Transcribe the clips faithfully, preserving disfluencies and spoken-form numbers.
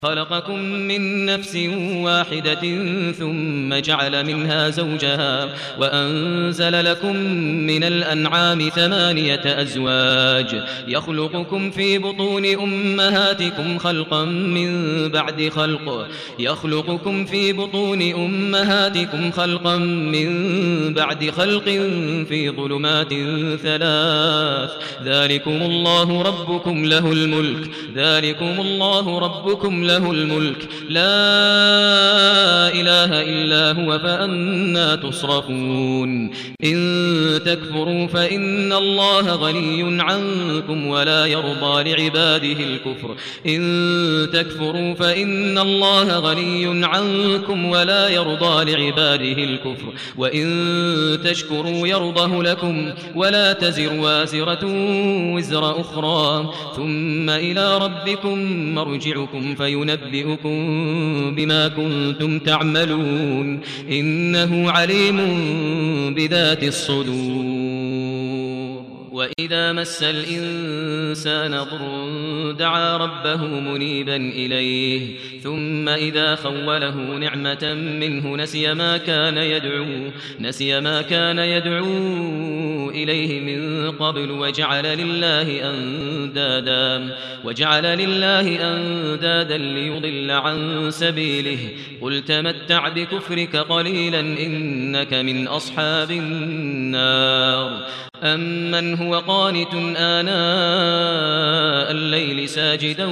خلقكم من نفس واحدة ثم جعل منها زوجها وأنزل لكم من الأنعام ثمانية أزواج يخلقكم في بطون أمهاتكم خلقا من بعد خلق يخلقكم في بطون أمهاتكم خلقا من بعد خلق في ظلمات ثلاث ذلكم الله ربكم له الملك ذلكم الله ربكم له الملك لا إله إلا هو فأنى تصرفون إن تكفروا فإن الله غني عنكم ولا يرضى لعباده الكفر إن تكفروا فإن الله غني عنكم ولا يرضى لعباده الكفر وإن تشكروا يرضه لكم ولا تزر وازرة وزر أخرى ثم إلى ربكم مرجعكم فينبئكم بما كنتم تعملون إنه عليم بذات الصدور وإذا مس الإنسان ضر دعا ربه منيبا إليه ثم إذا خوله نعمة منه نسي ما كان يدعو نسي ما كان يدعو إليه من قبل وجعل لله أندادا وجعل لله أندادا ليضل عن سبيله قل تمتع بكفرك قليلا إنك من أصحاب النار أمن هو قانت آناء الليل ساجدا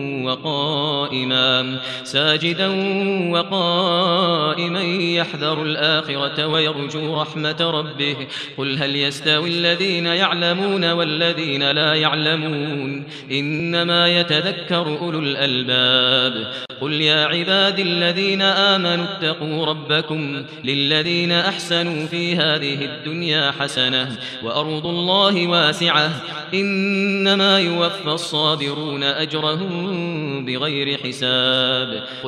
وقائما ساجدا وقائما يحذر الآخرة ويرجو رحمة ربه قل هل يستوي الذين يعلمون والذين لا يعلمون إنما يتذكر أولو الألباب قل يا عبادي الذين آمنوا اتقوا ربكم للذين أحسنوا في هذه الدنيا حسنة وأرض الله واسعة إنما يوفى الصابرون أجرهم بغير حساب